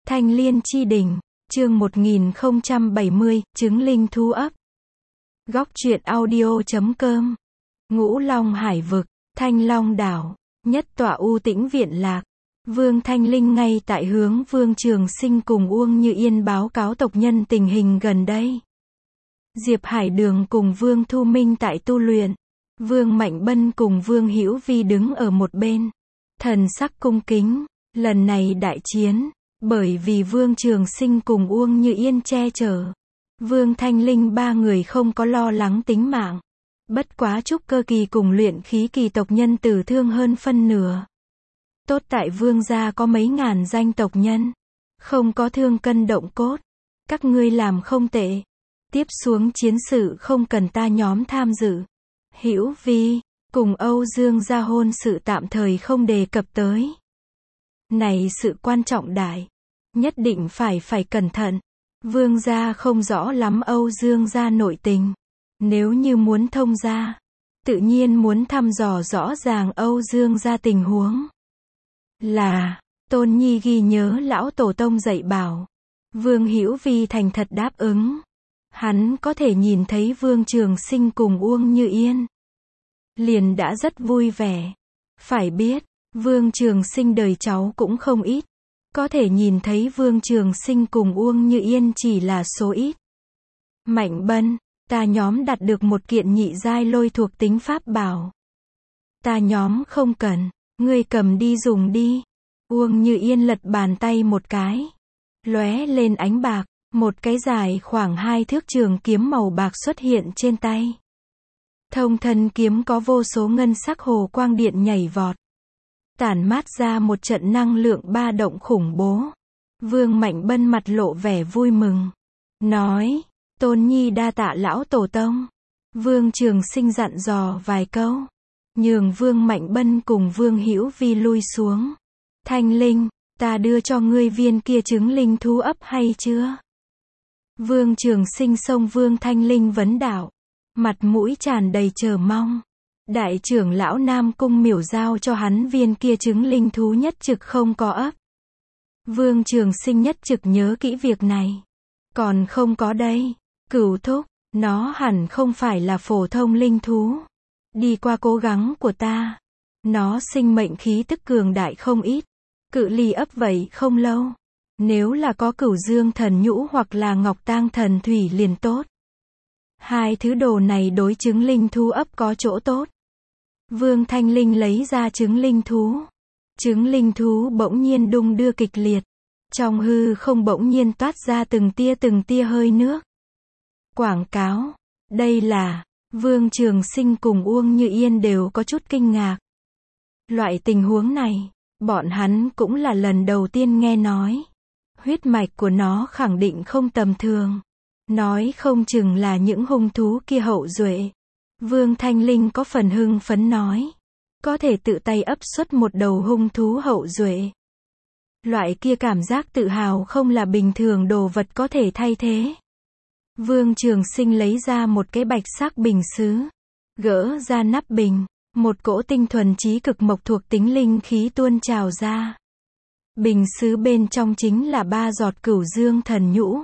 Thanh Liên Chi Đỉnh, chương 1070, Trứng Linh Thú ấp. Góc truyện audio.com. Ngũ Long Hải Vực, Thanh Long Đảo, nhất tọa u tĩnh viện lạc. Vương Thanh Linh ngay tại hướng Vương Trường Sinh cùng Uông Như Yên báo cáo tộc nhân tình hình gần đây. Diệp Hải Đường cùng Vương Thu Minh tại tu luyện. Vương Mạnh Bân cùng Vương Hữu Vi đứng ở một bên. Thần sắc cung kính, lần này đại chiến, bởi vì Vương Trường Sinh cùng Uông Như Yên che chở, Vương Thanh Linh ba người không có lo lắng tính mạng. Bất quá trúc cơ kỳ cùng luyện khí kỳ tộc nhân tử thương hơn phân nửa. Tốt tại Vương gia có mấy ngàn danh tộc nhân, không có thương cân động cốt. Các ngươi làm không tệ. Tiếp xuống chiến sự không cần ta nhóm tham dự. Hữu Vi cùng Âu Dương gia hôn sự tạm thời không đề cập tới. Này sự quan trọng đại, nhất định phải cẩn thận. Vương gia không rõ lắm Âu Dương gia nội tình. Nếu như muốn thông gia, tự nhiên muốn thăm dò rõ ràng Âu Dương gia tình huống. Là, Tôn Nhi ghi nhớ lão tổ tông dạy bảo. Vương Hữu Vi thành thật đáp ứng. Hắn có thể nhìn thấy Vương Trường Sinh cùng Uông Như Yên, liền đã rất vui vẻ. Phải biết, Vương Trường Sinh đời cháu cũng không ít. Có thể nhìn thấy Vương Trường Sinh cùng Uông Như Yên chỉ là số ít. Mạnh Bân, ta nhóm đạt được một kiện nhị giai lôi thuộc tính pháp bảo. Ta nhóm không cần, ngươi cầm đi dùng đi. Uông Như Yên lật bàn tay một cái, lóe lên ánh bạc, một cái dài khoảng 2 thước trường kiếm màu bạc xuất hiện trên tay. Thông thân kiếm có vô số ngân sắc hồ quang điện nhảy vọt, tản mát ra một trận năng lượng ba động khủng bố. Vương Mạnh Bân mặt lộ vẻ vui mừng, nói, Tôn Nhi đa tạ lão tổ tông. Vương Trường Sinh dặn dò vài câu, nhường Vương Mạnh Bân cùng Vương Hữu Vi lui xuống. Thanh Linh, ta đưa cho ngươi viên kia trứng linh thú ấp hay chưa? Vương Trường Sinh xông Vương Thanh Linh vấn đạo, mặt mũi tràn đầy chờ mong. Đại trưởng lão Nam Cung Miểu giao cho hắn viên kia trứng linh thú nhất trực không có ấp. Vương Trường Sinh nhất trực nhớ kỹ việc này. Còn không có đây, Cửu thúc, nó hẳn không phải là phổ thông linh thú. Đi qua cố gắng của ta, nó sinh mệnh khí tức cường đại không ít. Cự ly ấp vậy không lâu. Nếu là có Cửu Dương thần nhũ hoặc là Ngọc Tang thần thủy liền tốt. Hai thứ đồ này đối trứng linh thú ấp có chỗ tốt. Vương Thanh Linh lấy ra trứng linh thú. Trứng linh thú bỗng nhiên đung đưa kịch liệt. Trong hư không bỗng nhiên toát ra từng tia hơi nước. Quảng cáo. Đây là, Vương Trường Sinh cùng Uông Như Yên đều có chút kinh ngạc. Loại tình huống này, bọn hắn cũng là lần đầu tiên nghe nói. Huyết mạch của nó khẳng định không tầm thường. Nói không chừng là những hung thú kia hậu duệ. Vương Thanh Linh có phần hưng phấn nói. Có thể tự tay ấp xuất một đầu hung thú hậu duệ. Loại kia cảm giác tự hào không là bình thường đồ vật có thể thay thế. Vương Trường Sinh lấy ra một cái bạch sắc bình sứ. Gỡ ra nắp bình. Một cỗ tinh thuần chí cực mộc thuộc tính linh khí tuôn trào ra. Bình sứ bên trong chính là 3 giọt Cửu Dương thần nhũ.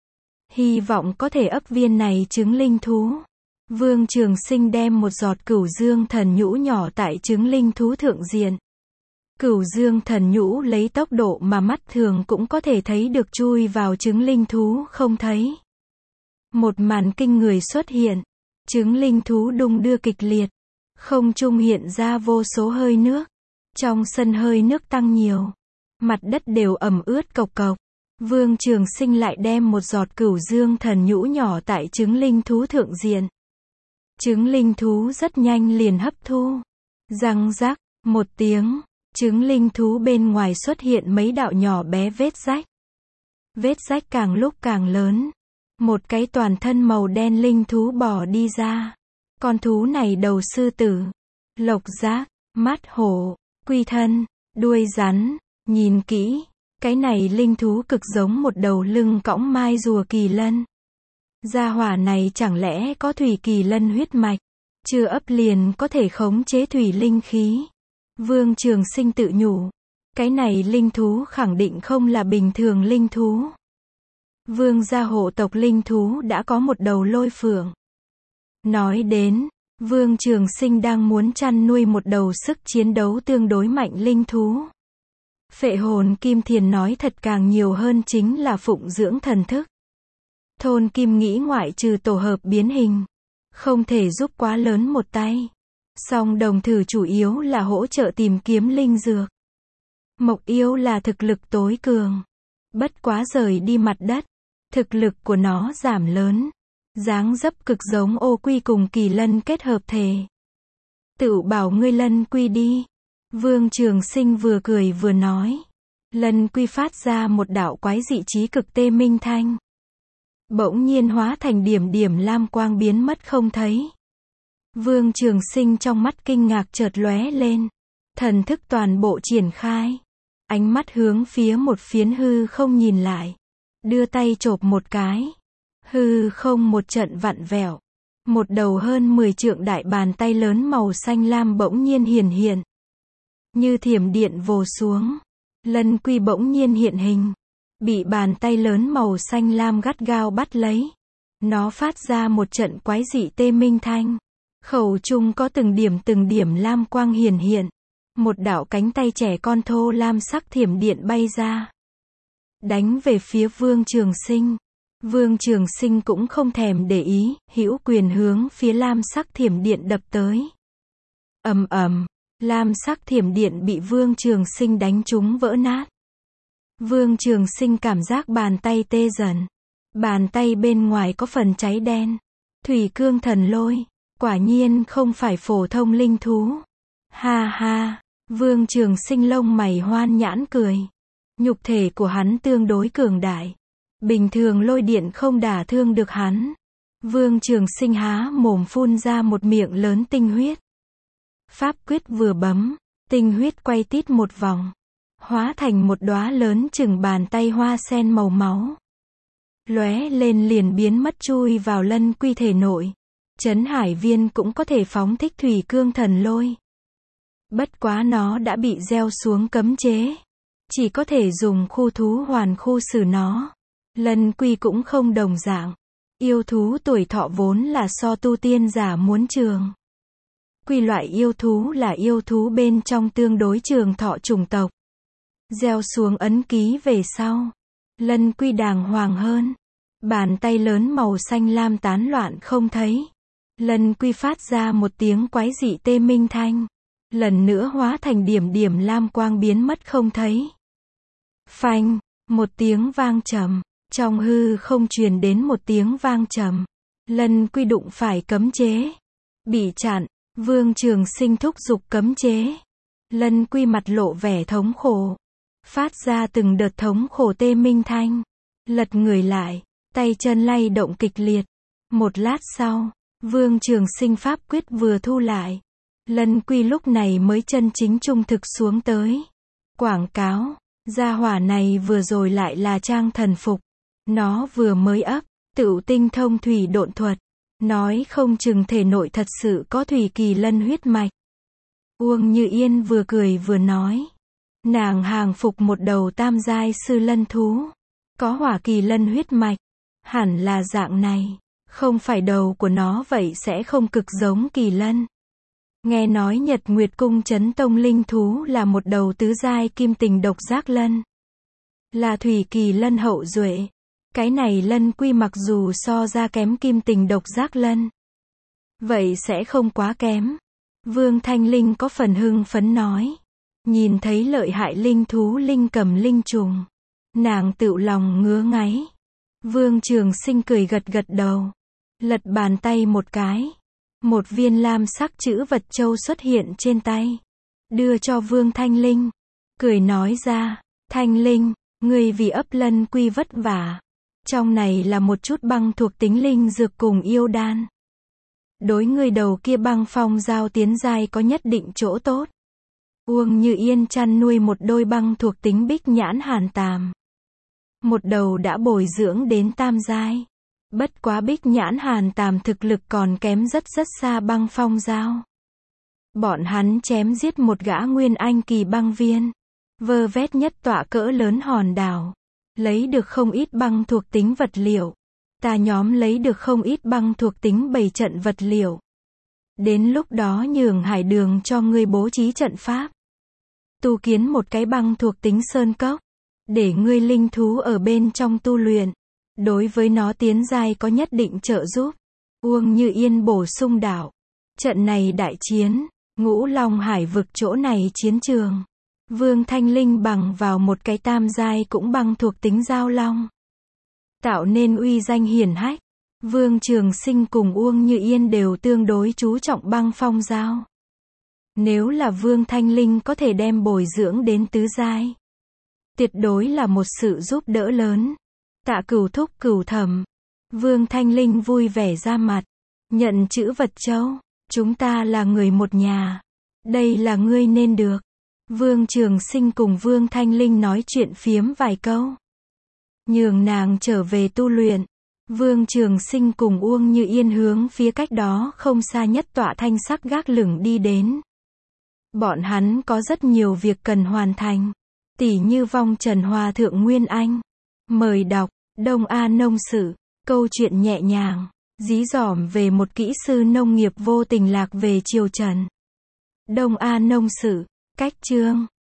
Hy vọng có thể ấp viên này trứng linh thú. Vương Trường Sinh đem một giọt Cửu Dương thần nhũ nhỏ tại trứng linh thú thượng diện. Cửu Dương thần nhũ lấy tốc độ mà mắt thường cũng có thể thấy được chui vào trứng linh thú không thấy. Một màn kinh người xuất hiện. Trứng linh thú đung đưa kịch liệt. Không trung hiện ra vô số hơi nước. Trong sân hơi nước tăng nhiều. Mặt đất đều ẩm ướt cộc cộc. Vương Trường Sinh lại đem một giọt Cửu Dương thần nhũ nhỏ tại trứng linh thú thượng diện. Trứng linh thú rất nhanh liền hấp thu. Răng rắc, một tiếng, trứng linh thú bên ngoài xuất hiện mấy đạo nhỏ bé vết rách. Vết rách càng lúc càng lớn. Một cái toàn thân màu đen linh thú bò đi ra. Con thú này đầu sư tử, lộc giác, mắt hổ, quy thân, đuôi rắn. Nhìn kỹ, cái này linh thú cực giống một đầu lưng cõng mai rùa kỳ lân. Gia hỏa này chẳng lẽ có thủy kỳ lân huyết mạch, chưa ấp liền có thể khống chế thủy linh khí. Vương Trường Sinh tự nhủ, Cái này linh thú khẳng định không là bình thường linh thú. Vương gia hộ tộc linh thú đã có một đầu lôi phượng. Nói đến, Vương Trường Sinh đang muốn chăn nuôi một đầu sức chiến đấu tương đối mạnh linh thú. Phệ hồn kim thiền nói thật càng nhiều hơn chính là phụng dưỡng thần thức. Thôn Kim nghĩ ngoại trừ tổ hợp biến hình, không thể giúp quá lớn một tay. Song đồng thử chủ yếu là hỗ trợ tìm kiếm linh dược. Mộc yêu là thực lực tối cường. Bất quá rời đi mặt đất, thực lực của nó giảm lớn. Dáng dấp cực giống ô quy cùng kỳ lân kết hợp thể. Tự bảo ngươi lân quy đi. Vương Trường Sinh vừa cười vừa nói. Lân quy phát ra một đạo quái dị trí cực tê minh thanh. Bỗng nhiên hóa thành điểm điểm lam quang biến mất không thấy. Vương Trường Sinh trong mắt kinh ngạc chợt lóe lên. Thần thức toàn bộ triển khai. Ánh mắt hướng phía một phiến hư không nhìn lại. Đưa tay chộp một cái. Hư không một trận vặn vẹo. Một đầu hơn 10 trượng đại bàn tay lớn màu xanh lam bỗng nhiên hiển hiện. Như thiểm điện vồ xuống. Lân quy bỗng nhiên hiện hình. Bị bàn tay lớn màu xanh lam gắt gao bắt lấy. Nó phát ra một trận quái dị tê minh thanh. Khẩu trung có từng điểm lam quang hiển hiện. Một đạo cánh tay trẻ con thô lam sắc thiểm điện bay ra. Đánh về phía Vương Trường Sinh. Vương Trường Sinh cũng không thèm để ý, hữu quyền hướng phía lam sắc thiểm điện đập tới. Ầm ầm, lam sắc thiểm điện bị Vương Trường Sinh đánh trúng vỡ nát. Vương Trường Sinh cảm giác bàn tay tê dần. Bàn tay bên ngoài có phần cháy đen. Thủy cương thần lôi, quả nhiên không phải phổ thông linh thú. Ha ha, Vương Trường Sinh lông mày hoan nhãn cười. Nhục thể của hắn tương đối cường đại. Bình thường lôi điện không đả thương được hắn. Vương Trường Sinh há mồm phun ra một miệng lớn tinh huyết. Pháp quyết vừa bấm, tinh huyết quay tít một vòng. Hóa thành một đóa lớn chừng bàn tay hoa sen màu máu. Lóe lên liền biến mất chui vào lân quy thể nội. Trấn hải viên cũng có thể phóng thích thủy cương thần lôi. Bất quá nó đã bị gieo xuống cấm chế. Chỉ có thể dùng khu thú hoàn khu xử nó. Lân quy cũng không đồng dạng. Yêu thú tuổi thọ vốn là so tu tiên giả muốn trường. Quy loại yêu thú là yêu thú bên trong tương đối trường thọ chủng tộc. Gieo xuống ấn ký về sau. Lân quy đàng hoàng hơn. Bàn tay lớn màu xanh lam tán loạn không thấy. Lân quy phát ra một tiếng quái dị tê minh thanh. Lần nữa hóa thành điểm lam quang biến mất không thấy. Phanh, một tiếng vang trầm. Trong hư không truyền đến một tiếng vang trầm. Lân quy đụng phải cấm chế. Bị chặn, Vương Trường Sinh thúc giục cấm chế. Lân quy mặt lộ vẻ thống khổ. Phát ra từng đợt thống khổ tê minh thanh. Lật người lại, tay chân lay động kịch liệt. Một lát sau, Vương Trường Sinh pháp quyết vừa thu lại. Lân quy lúc này mới chân chính trung thực xuống tới. Quảng cáo, gia hỏa này vừa rồi lại là trang thần phục. Nó vừa mới ấp, tựu tinh thông thủy độn thuật. Nói không chừng thể nội thật sự có thủy kỳ lân huyết mạch. Uông Như Yên vừa cười vừa nói. Nàng hàng phục một đầu tam giai sư lân thú. Có hỏa kỳ lân huyết mạch. Hẳn là dạng này. Không phải đầu của nó vậy sẽ không cực giống kỳ lân. Nghe nói Nhật Nguyệt Cung Chấn Tông linh thú là một đầu tứ giai kim tình độc giác lân. Là thủy kỳ lân hậu duệ. Cái này lân quy mặc dù so ra kém kim tình độc giác lân. Vậy sẽ không quá kém. Vương Thanh Linh có phần hưng phấn nói. Nhìn thấy lợi hại linh thú linh cầm linh trùng. Nàng tựu lòng ngứa ngáy. Vương Trường Sinh cười gật gật đầu. Lật bàn tay một cái. Một viên lam sắc chữ vật châu xuất hiện trên tay. Đưa cho Vương Thanh Linh. Cười nói ra. Thanh Linh, ngươi vì ấp lân quy vất vả. Trong này là một chút băng thuộc tính linh dược cùng yêu đan. Đối ngươi đầu kia băng phong giao tiến giai có nhất định chỗ tốt. Uông Như Yên chăn nuôi một đôi băng thuộc tính bích nhãn hàn tàm. Một đầu đã bồi dưỡng đến tam giai. Bất quá bích nhãn hàn tàm thực lực còn kém rất xa băng phong giao. Bọn hắn chém giết một gã nguyên anh kỳ băng viên. vơ vét nhất tọa cỡ lớn hòn đảo. Lấy được không ít băng thuộc tính vật liệu. Ta nhóm lấy được không ít băng thuộc tính bày trận vật liệu. Đến lúc đó nhường Hải Đường cho ngươi bố trí trận pháp. Tu kiến một cái băng thuộc tính sơn cốc. Để ngươi linh thú ở bên trong tu luyện. Đối với nó tiến giai có nhất định trợ giúp. Uông Như Yên bổ sung đạo. Trận này đại chiến, Ngũ Long Hải vực chỗ này chiến trường. Vương Thanh Linh bằng vào một cái tam giai cũng băng thuộc tính giao long. Tạo nên uy danh hiển hách. Vương Trường Sinh cùng Uông Như Yên đều tương đối chú trọng băng phong giao. Nếu là Vương Thanh Linh có thể đem bồi dưỡng đến tứ giai. Tuyệt đối là một sự giúp đỡ lớn. Tạ Cửu thúc Cửu thẩm. Vương Thanh Linh vui vẻ ra mặt. Nhận chữ vật châu. Chúng ta là người một nhà. Đây là ngươi nên được. Vương Trường Sinh cùng Vương Thanh Linh nói chuyện phiếm vài câu. Nhường nàng trở về tu luyện. Vương Trường Sinh cùng Uông Như Yên hướng phía cách đó không xa nhất tọa thanh sắc gác lửng đi đến. Bọn hắn có rất nhiều việc cần hoàn thành. Tỉ như vong trần hòa thượng Nguyên Anh. Mời đọc, Đông A Nông Sử, câu chuyện nhẹ nhàng, dí dỏm về một kỹ sư nông nghiệp vô tình lạc về triều Trần. Đông A Nông Sử, cách chương.